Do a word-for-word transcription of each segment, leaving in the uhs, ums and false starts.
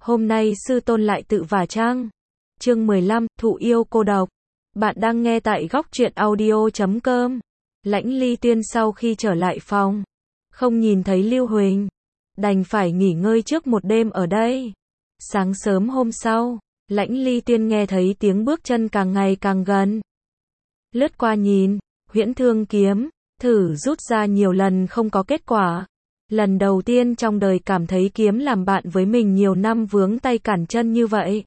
Hôm nay sư tôn lại tự vả trang. Chương mười lăm, thụ yêu cô độc. Bạn đang nghe tại góc truyện audio chấm com. Lãnh Ly Tuyên sau khi trở lại phòng, không nhìn thấy Lưu Huỳnh, đành phải nghỉ ngơi trước một đêm ở đây. Sáng sớm hôm sau, Lãnh Ly Tuyên nghe thấy tiếng bước chân càng ngày càng gần. Lướt qua nhìn, huyễn thương kiếm, thử rút ra nhiều lần không có kết quả. Lần đầu tiên trong đời cảm thấy kiếm làm bạn với mình nhiều năm vướng tay cản chân như vậy.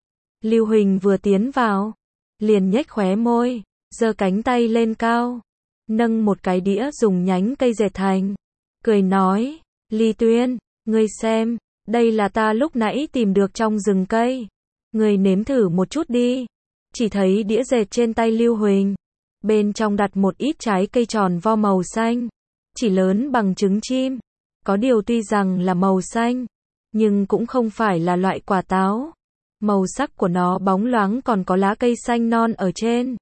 Lưu Huỳnh vừa tiến vào, liền nhếch khóe môi, giơ cánh tay lên cao, nâng một cái đĩa dùng nhánh cây dệt thành, cười nói, Ly Tuyên, ngươi xem, đây là ta lúc nãy tìm được trong rừng cây, ngươi nếm thử một chút đi. Chỉ thấy đĩa dệt trên tay Lưu Huỳnh, bên trong đặt một ít trái cây tròn vo màu xanh, chỉ lớn bằng trứng chim. Có điều tuy rằng là màu xanh, nhưng cũng không phải là loại quả táo. Màu sắc của nó bóng loáng còn có lá cây xanh non ở trên.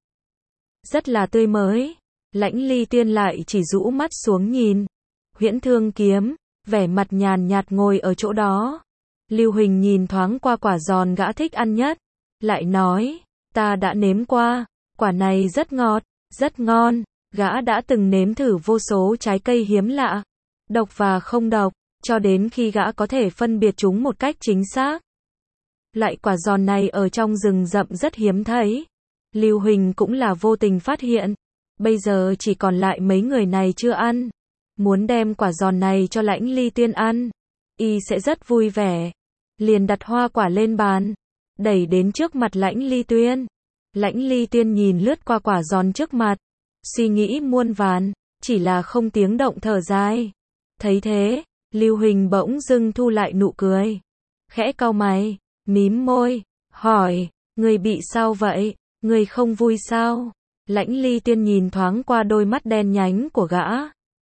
Rất là tươi mới. Lãnh Ly Tuyên lại chỉ rũ mắt xuống nhìn. Huyễn thương kiếm, vẻ mặt nhàn nhạt ngồi ở chỗ đó. Lưu Huỳnh nhìn thoáng qua quả giòn gã thích ăn nhất. Lại nói, ta đã nếm qua, quả này rất ngọt, rất ngon. Gã đã từng nếm thử vô số trái cây hiếm lạ, độc và không độc, cho đến khi gã có thể phân biệt chúng một cách chính xác. Loại quả giòn này ở trong rừng rậm rất hiếm thấy. Lưu Huỳnh cũng là vô tình phát hiện. Bây giờ chỉ còn lại mấy người này chưa ăn. Muốn đem quả giòn này cho Lãnh Ly Tuyên ăn, y sẽ rất vui vẻ. Liền đặt hoa quả lên bàn, đẩy đến trước mặt Lãnh Ly Tuyên. Lãnh Ly Tuyên nhìn lướt qua quả giòn trước mặt, suy nghĩ muôn vàn, chỉ là không tiếng động thở dài. Thấy thế, Lưu Huỳnh bỗng dưng thu lại nụ cười, khẽ cau mày, mím môi, hỏi, người bị sao vậy, người không vui sao? Lãnh Ly Tuyên nhìn thoáng qua đôi mắt đen nhánh của gã.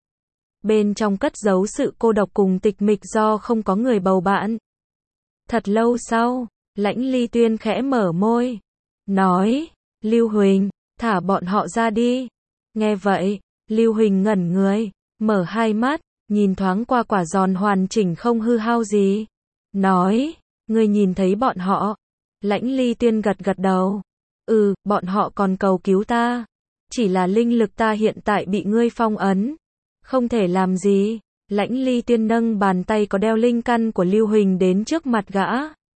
Bên trong cất giấu sự cô độc cùng tịch mịch do không có người bầu bạn. Thật lâu sau, Lãnh Ly Tuyên khẽ mở môi, nói, Lưu Huỳnh, thả bọn họ ra đi. Nghe vậy, Lưu Huỳnh ngẩn người, mở hai mắt, nhìn thoáng qua quả giòn hoàn chỉnh không hư hao gì. Nói, ngươi nhìn thấy bọn họ. Lãnh Ly Tuyên gật gật đầu. Ừ, bọn họ còn cầu cứu ta. Chỉ là linh lực ta hiện tại bị ngươi phong ấn, không thể làm gì. Lãnh Ly Tuyên nâng bàn tay có đeo linh căn của Lưu Huỳnh đến trước mặt gã.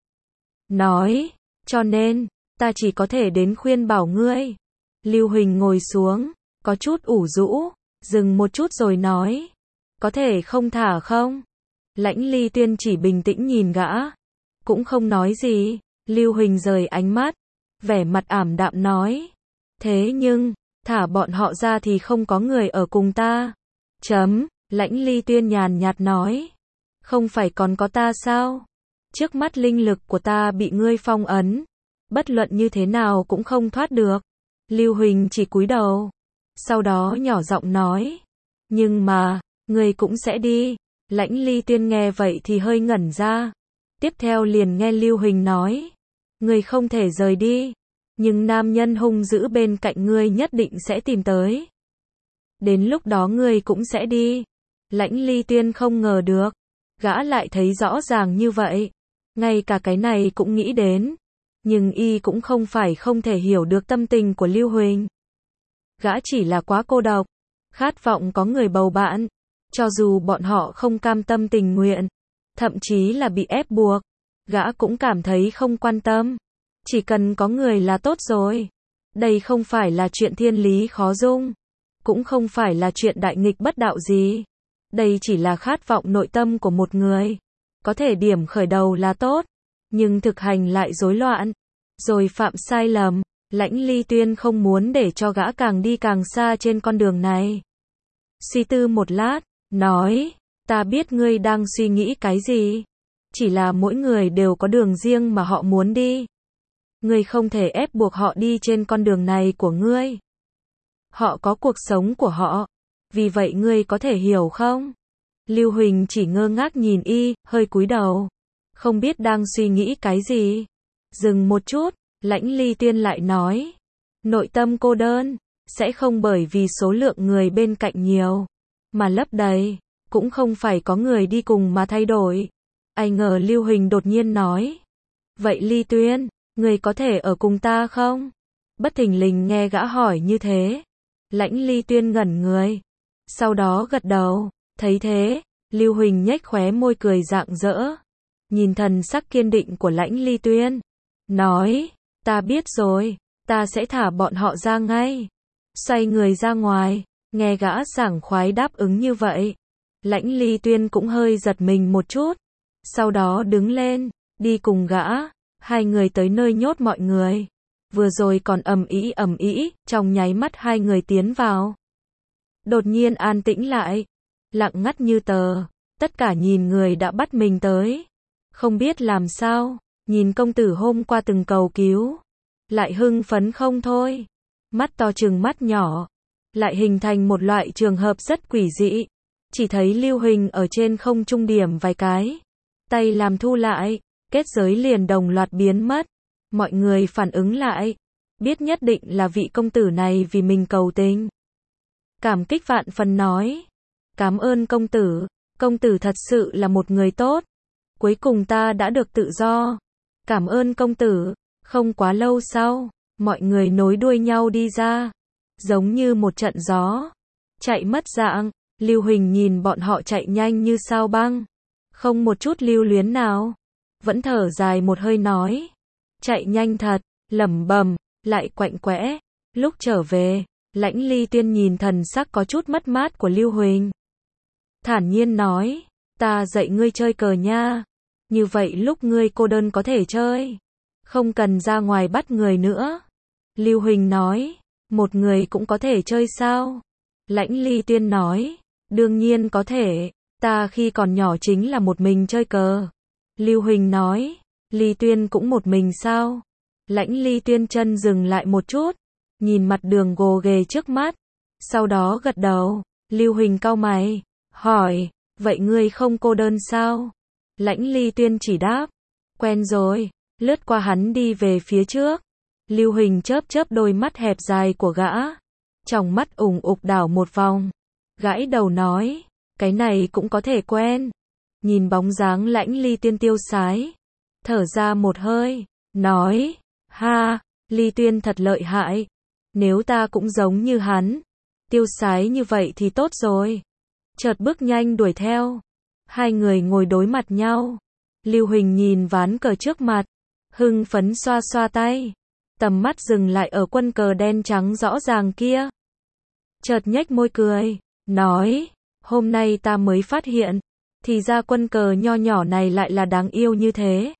Nói, cho nên, ta chỉ có thể đến khuyên bảo ngươi. Lưu Huỳnh ngồi xuống, có chút ủ rũ, dừng một chút rồi nói, có thể không thả không? Lãnh Ly Tuyên chỉ bình tĩnh nhìn gã, cũng không nói gì. Lưu Huỳnh rời ánh mắt, vẻ mặt ảm đạm nói, thế nhưng, thả bọn họ ra thì không có người ở cùng ta. Chấm, Lãnh Ly Tuyên nhàn nhạt nói, không phải còn có ta sao? Trước mắt linh lực của ta bị ngươi phong ấn, bất luận như thế nào cũng không thoát được. Lưu Huỳnh chỉ cúi đầu, sau đó nhỏ giọng nói, nhưng mà, ngươi cũng sẽ đi. Lãnh Ly Tuyên nghe vậy thì hơi ngẩn ra. Tiếp theo liền nghe Lưu Huỳnh nói, ngươi không thể rời đi, nhưng nam nhân hung dữ bên cạnh ngươi nhất định sẽ tìm tới. Đến lúc đó ngươi cũng sẽ đi. Lãnh Ly Tuyên không ngờ được, gã lại thấy rõ ràng như vậy. Ngay cả cái này cũng nghĩ đến. Nhưng y cũng không phải không thể hiểu được tâm tình của Lưu Huỳnh. Gã chỉ là quá cô độc, khát vọng có người bầu bạn. Cho dù bọn họ không cam tâm tình nguyện, thậm chí là bị ép buộc, gã cũng cảm thấy không quan tâm. Chỉ cần có người là tốt rồi. Đây không phải là chuyện thiên lý khó dung, cũng không phải là chuyện đại nghịch bất đạo gì. Đây chỉ là khát vọng nội tâm của một người. Có thể điểm khởi đầu là tốt, nhưng thực hành lại rối loạn, rồi phạm sai lầm. Lãnh Ly Tuyên không muốn để cho gã càng đi càng xa trên con đường này. Suy tư một lát, nói, ta biết ngươi đang suy nghĩ cái gì. Chỉ là mỗi người đều có đường riêng mà họ muốn đi. Ngươi không thể ép buộc họ đi trên con đường này của ngươi. Họ có cuộc sống của họ. Vì vậy ngươi có thể hiểu không? Lưu Huỳnh chỉ ngơ ngác nhìn y, hơi cúi đầu, không biết đang suy nghĩ cái gì. Dừng một chút, Lãnh Ly Tuyên lại nói, nội tâm cô đơn, sẽ không bởi vì số lượng người bên cạnh nhiều, mà lấp đầy, cũng không phải có người đi cùng mà thay đổi. Ai ngờ Lưu Huỳnh đột nhiên nói. Vậy Ly Tuyên, người có thể ở cùng ta không? Bất thình lình nghe gã hỏi như thế. Lãnh Ly Tuyên ngẩn người. Sau đó gật đầu. Thấy thế, Lưu Huỳnh nhếch khóe môi cười rạng rỡ. Nhìn thần sắc kiên định của Lãnh Ly Tuyên. Nói, ta biết rồi, ta sẽ thả bọn họ ra ngay. Xoay người ra ngoài, nghe gã sảng khoái đáp ứng như vậy. Lãnh Ly Tuyên cũng hơi giật mình một chút. Sau đó đứng lên, đi cùng gã. Hai người tới nơi nhốt mọi người. Vừa rồi còn ầm ĩ ầm ĩ, trong nháy mắt hai người tiến vào. Đột nhiên an tĩnh lại. Lặng ngắt như tờ. Tất cả nhìn người đã bắt mình tới. Không biết làm sao, nhìn công tử hôm qua từng cầu cứu. Lại hưng phấn không thôi. Mắt to trừng mắt nhỏ. Lại hình thành một loại trường hợp rất quỷ dị. Chỉ thấy Lưu Huỳnh ở trên không trung điểm vài cái. Tay làm thu lại. Kết giới liền đồng loạt biến mất. Mọi người phản ứng lại. Biết nhất định là vị công tử này vì mình cầu tình. Cảm kích vạn phần nói. Cảm ơn công tử. Công tử thật sự là một người tốt. Cuối cùng ta đã được tự do. Cảm ơn công tử. Không quá lâu sau, mọi người nối đuôi nhau đi ra. Giống như một trận gió. Chạy mất dạng. Lưu Huỳnh nhìn bọn họ chạy nhanh như sao băng. Không một chút lưu luyến nào. Vẫn thở dài một hơi nói. Chạy nhanh thật, lẩm bẩm, lại quạnh quẽ. Lúc trở về, Lãnh Ly Tuyên nhìn thần sắc có chút mất mát của Lưu Huỳnh. Thản nhiên nói, ta dạy ngươi chơi cờ nha. Như vậy lúc ngươi cô đơn có thể chơi. Không cần ra ngoài bắt người nữa. Lưu Huỳnh nói, một người cũng có thể chơi sao? Lãnh Ly Tuyên nói, đương nhiên có thể, ta khi còn nhỏ chính là một mình chơi cờ. Lưu Huỳnh nói, Ly Tuyên cũng một mình sao? Lãnh Ly Tuyên chân dừng lại một chút, nhìn mặt đường gồ ghề trước mắt, sau đó gật đầu. Lưu Huỳnh cau mày, hỏi, vậy ngươi không cô đơn sao? Lãnh Ly Tuyên chỉ đáp, quen rồi, lướt qua hắn đi về phía trước. Lưu Huỳnh chớp chớp đôi mắt hẹp dài của gã, trong mắt ủng ục đảo một vòng, gãi đầu nói, cái này cũng có thể quen. Nhìn bóng dáng Lãnh Ly Tuyên tiêu sái, thở ra một hơi, nói, ha, Ly Tuyên thật lợi hại, nếu ta cũng giống như hắn, tiêu sái như vậy thì tốt rồi. Chợt bước nhanh đuổi theo, hai người ngồi đối mặt nhau. Lưu Huỳnh nhìn ván cờ trước mặt, hưng phấn xoa xoa tay, tầm mắt dừng lại ở quân cờ đen trắng rõ ràng kia. Chợt nhếch môi cười, nói, hôm nay ta mới phát hiện, thì ra quân cờ nho nhỏ này lại là đáng yêu như thế.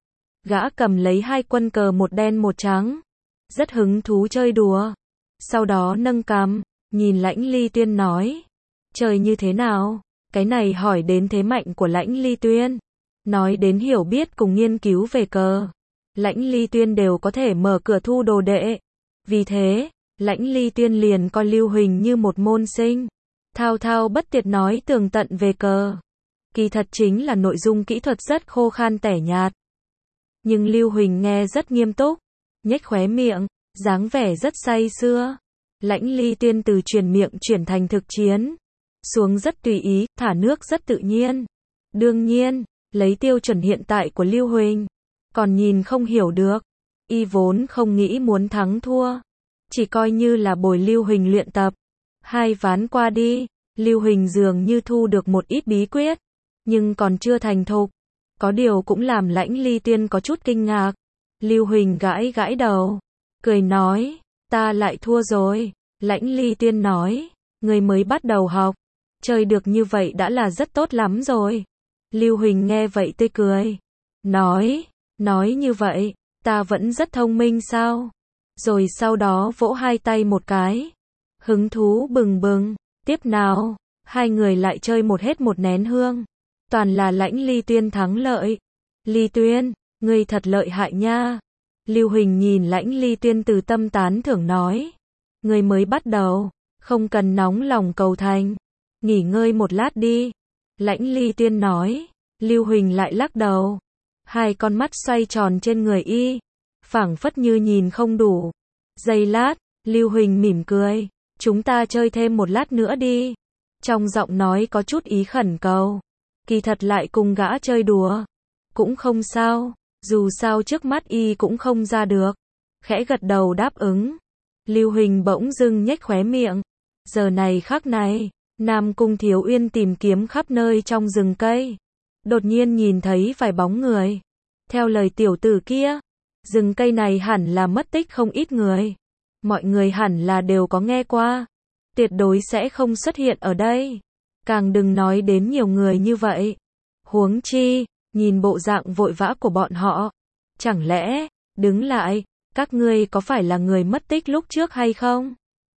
Gã cầm lấy hai quân cờ một đen một trắng, rất hứng thú chơi đùa. Sau đó nâng cằm, nhìn Lãnh Ly Tuyên nói, chơi như thế nào? Cái này hỏi đến thế mạnh của Lãnh Ly Tuyên, nói đến hiểu biết cùng nghiên cứu về cờ. Lãnh Ly Tuyên đều có thể mở cửa thu đồ đệ. Vì thế, Lãnh Ly Tuyên liền coi Lưu Huỳnh như một môn sinh. Thao thao bất tuyệt nói tường tận về cờ. Kỳ thật chính là nội dung kỹ thuật rất khô khan tẻ nhạt. Nhưng Lưu Huỳnh nghe rất nghiêm túc, nhếch khóe miệng, dáng vẻ rất say sưa. Lãnh Ly Tuyên từ truyền miệng chuyển thành thực chiến, xuống rất tùy ý, thả nước rất tự nhiên. Đương nhiên, lấy tiêu chuẩn hiện tại của Lưu Huỳnh, còn nhìn không hiểu được. Y vốn không nghĩ muốn thắng thua, chỉ coi như là bồi Lưu Huỳnh luyện tập. Hai ván qua đi, Lưu Huỳnh dường như thu được một ít bí quyết, nhưng còn chưa thành thục. Có điều cũng làm Lãnh Ly Tuyên có chút kinh ngạc. Lưu Huỳnh gãi gãi đầu, cười nói, ta lại thua rồi. Lãnh Ly Tuyên nói, người mới bắt đầu học, chơi được như vậy đã là rất tốt lắm rồi. Lưu Huỳnh nghe vậy tươi cười, nói, nói như vậy, ta vẫn rất thông minh sao? Rồi sau đó vỗ hai tay một cái, hứng thú bừng bừng, tiếp nào, hai người lại chơi một hết một nén hương. Toàn là Lãnh Ly Tuyên thắng lợi. Ly Tuyên, ngươi thật lợi hại nha. Lưu Huỳnh nhìn Lãnh Ly Tuyên từ tâm tán thưởng nói, ngươi mới bắt đầu, không cần nóng lòng cầu thành, nghỉ ngơi một lát đi. Lãnh Ly Tuyên nói, Lưu Huỳnh lại lắc đầu, hai con mắt xoay tròn trên người y, phảng phất như nhìn không đủ. Giây lát, Lưu Huỳnh mỉm cười, chúng ta chơi thêm một lát nữa đi. Trong giọng nói có chút ý khẩn cầu. kỳ thật lại cùng gã chơi đùa. Cũng không sao, dù sao trước mắt y cũng không ra được. Khẽ gật đầu đáp ứng. Lưu Huỳnh bỗng dưng nhếch khóe miệng. Giờ này khắc này, Nam Cung Thiếu Uyên tìm kiếm khắp nơi trong rừng cây. Đột nhiên nhìn thấy vài bóng người. Theo lời tiểu tử kia, rừng cây này hẳn là mất tích không ít người. Mọi người hẳn là đều có nghe qua. Tuyệt đối sẽ không xuất hiện ở đây. Càng đừng nói đến nhiều người như vậy. Huống chi, nhìn bộ dạng vội vã của bọn họ. Chẳng lẽ, đứng lại, các ngươi có phải là người mất tích lúc trước hay không?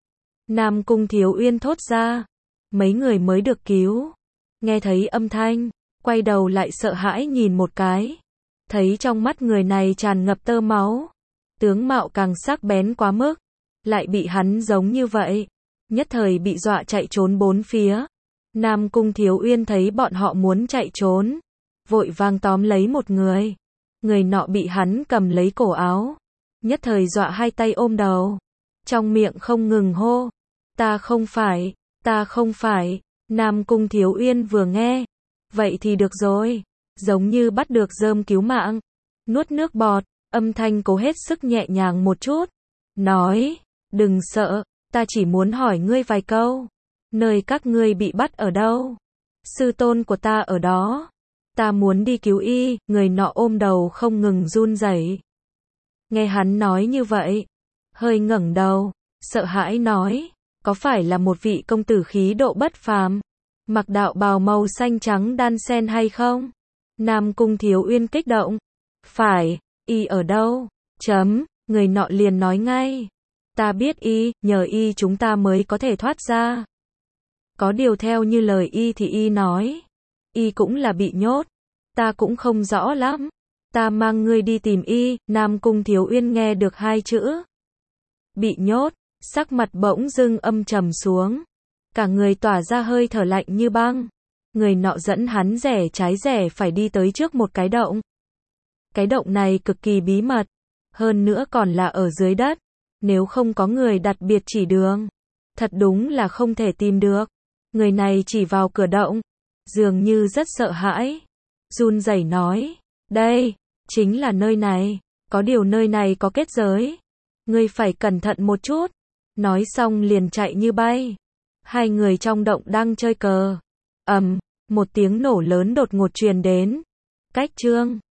Nam Cung Thiếu Uyên thốt ra. Mấy người mới được cứu. Nghe thấy âm thanh, quay đầu lại sợ hãi nhìn một cái. Thấy trong mắt người này tràn ngập tơ máu. Tướng mạo càng sắc bén quá mức. Lại bị hắn giống như vậy. Nhất thời bị dọa chạy trốn bốn phía. Nam Cung Thiếu Uyên thấy bọn họ muốn chạy trốn. Vội vàng tóm lấy một người. Người nọ bị hắn cầm lấy cổ áo. Nhất thời dọa hai tay ôm đầu. Trong miệng không ngừng hô. Ta không phải, ta không phải. Nam Cung Thiếu Uyên vừa nghe. Vậy thì được rồi. Giống như bắt được rơm cứu mạng. Nuốt nước bọt, âm thanh cố hết sức nhẹ nhàng một chút. Nói, đừng sợ, ta chỉ muốn hỏi ngươi vài câu. Nơi các ngươi bị bắt ở đâu? Sư tôn của ta ở đó. Ta muốn đi cứu y. Người nọ ôm đầu không ngừng run rẩy. Nghe hắn nói như vậy, hơi ngẩng đầu, sợ hãi nói, có phải là một vị công tử khí độ bất phàm, mặc đạo bào màu xanh trắng đan sen hay không? Nam Cung Thiếu Uyên kích động. Phải, y ở đâu? Chấm, người nọ liền nói ngay. Ta biết y, nhờ y chúng ta mới có thể thoát ra. Có điều theo như lời y thì y nói, y cũng là bị nhốt. Ta cũng không rõ lắm. Ta mang ngươi đi tìm y. Nam Cung Thiếu Uyên nghe được hai chữ bị nhốt, sắc mặt bỗng dưng âm trầm xuống. Cả người tỏa ra hơi thở lạnh như băng. Người nọ dẫn hắn rẽ trái rẽ phải đi tới trước một cái động. Cái động này cực kỳ bí mật, hơn nữa còn là ở dưới đất. Nếu không có người đặc biệt chỉ đường, thật đúng là không thể tìm được. Người này chỉ vào cửa động, dường như rất sợ hãi, run rẩy nói, đây, chính là nơi này, có điều nơi này có kết giới. Ngươi phải cẩn thận một chút. Nói xong liền chạy như bay. Hai người trong động đang chơi cờ. Ầm, một tiếng nổ lớn đột ngột truyền đến. Cách chương